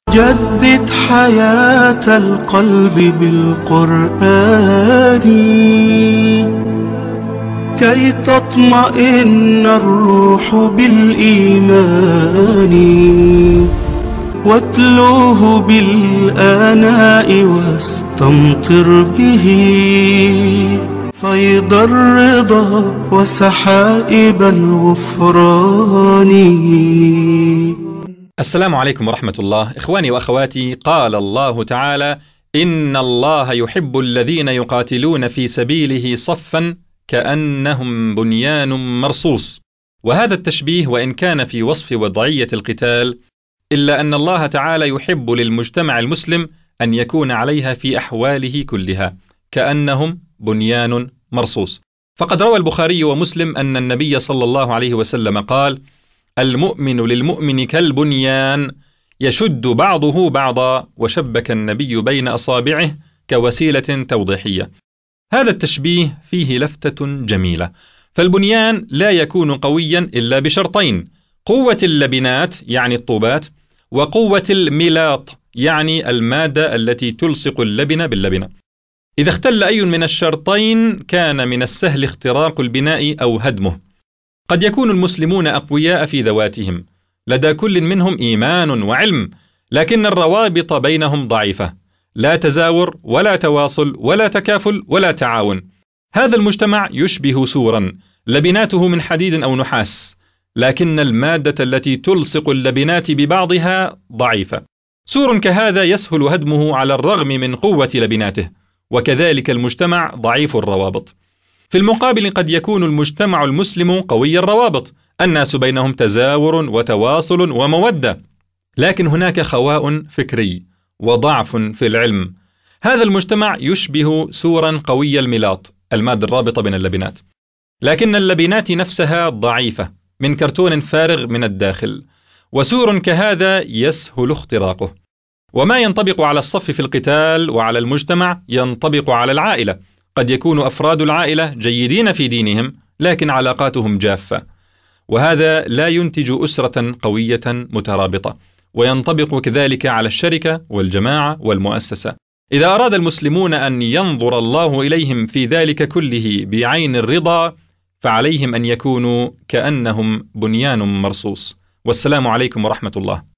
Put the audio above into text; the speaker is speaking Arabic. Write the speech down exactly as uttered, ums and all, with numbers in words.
جدد حياة القلب بالقرآن كي تطمئن الروح بالإيمان، واتلوه بالآناء واستمطر به فيض الرضا وسحائب الغفران. السلام عليكم ورحمة الله. إخواني وأخواتي، قال الله تعالى: إن الله يحب الذين يقاتلون في سبيله صفا كأنهم بنيان مرصوص. وهذا التشبيه وإن كان في وصف وضعية القتال، إلا أن الله تعالى يحب للمجتمع المسلم أن يكون عليها في أحواله كلها كأنهم بنيان مرصوص. فقد روى البخاري ومسلم أن النبي صلى الله عليه وسلم قال: المؤمن للمؤمن كالبنيان يشد بعضه بعضا، وشبك النبي بين أصابعه كوسيلة توضيحية. هذا التشبيه فيه لفتة جميلة، فالبنيان لا يكون قويا إلا بشرطين: قوة اللبنات يعني الطوبات، وقوة الملاط يعني المادة التي تلصق اللبنة باللبنة. إذا اختل أي من الشرطين كان من السهل اختراق البناء أو هدمه. قد يكون المسلمون أقوياء في ذواتهم، لدى كل منهم إيمان وعلم، لكن الروابط بينهم ضعيفة، لا تزاور ولا تواصل ولا تكافل ولا تعاون. هذا المجتمع يشبه سورا لبناته من حديد أو نحاس، لكن المادة التي تلصق اللبنات ببعضها ضعيفة. سور كهذا يسهل هدمه على الرغم من قوة لبناته، وكذلك المجتمع ضعيف الروابط. في المقابل قد يكون المجتمع المسلم قوي الروابط، الناس بينهم تزاور وتواصل ومودة، لكن هناك خواء فكري وضعف في العلم. هذا المجتمع يشبه سورا قوي الملاط، المادة الرابطة بين اللبنات، لكن اللبنات نفسها ضعيفة من كرتون فارغ من الداخل، وسور كهذا يسهل اختراقه. وما ينطبق على الصف في القتال وعلى المجتمع ينطبق على العائلة. قد يكون أفراد العائلة جيدين في دينهم، لكن علاقاتهم جافة، وهذا لا ينتج أسرة قوية مترابطة. وينطبق كذلك على الشركة والجماعة والمؤسسة. إذا أراد المسلمون أن ينظر الله إليهم في ذلك كله بعين الرضا، فعليهم أن يكونوا كأنهم بنيان مرصوص. والسلام عليكم ورحمة الله.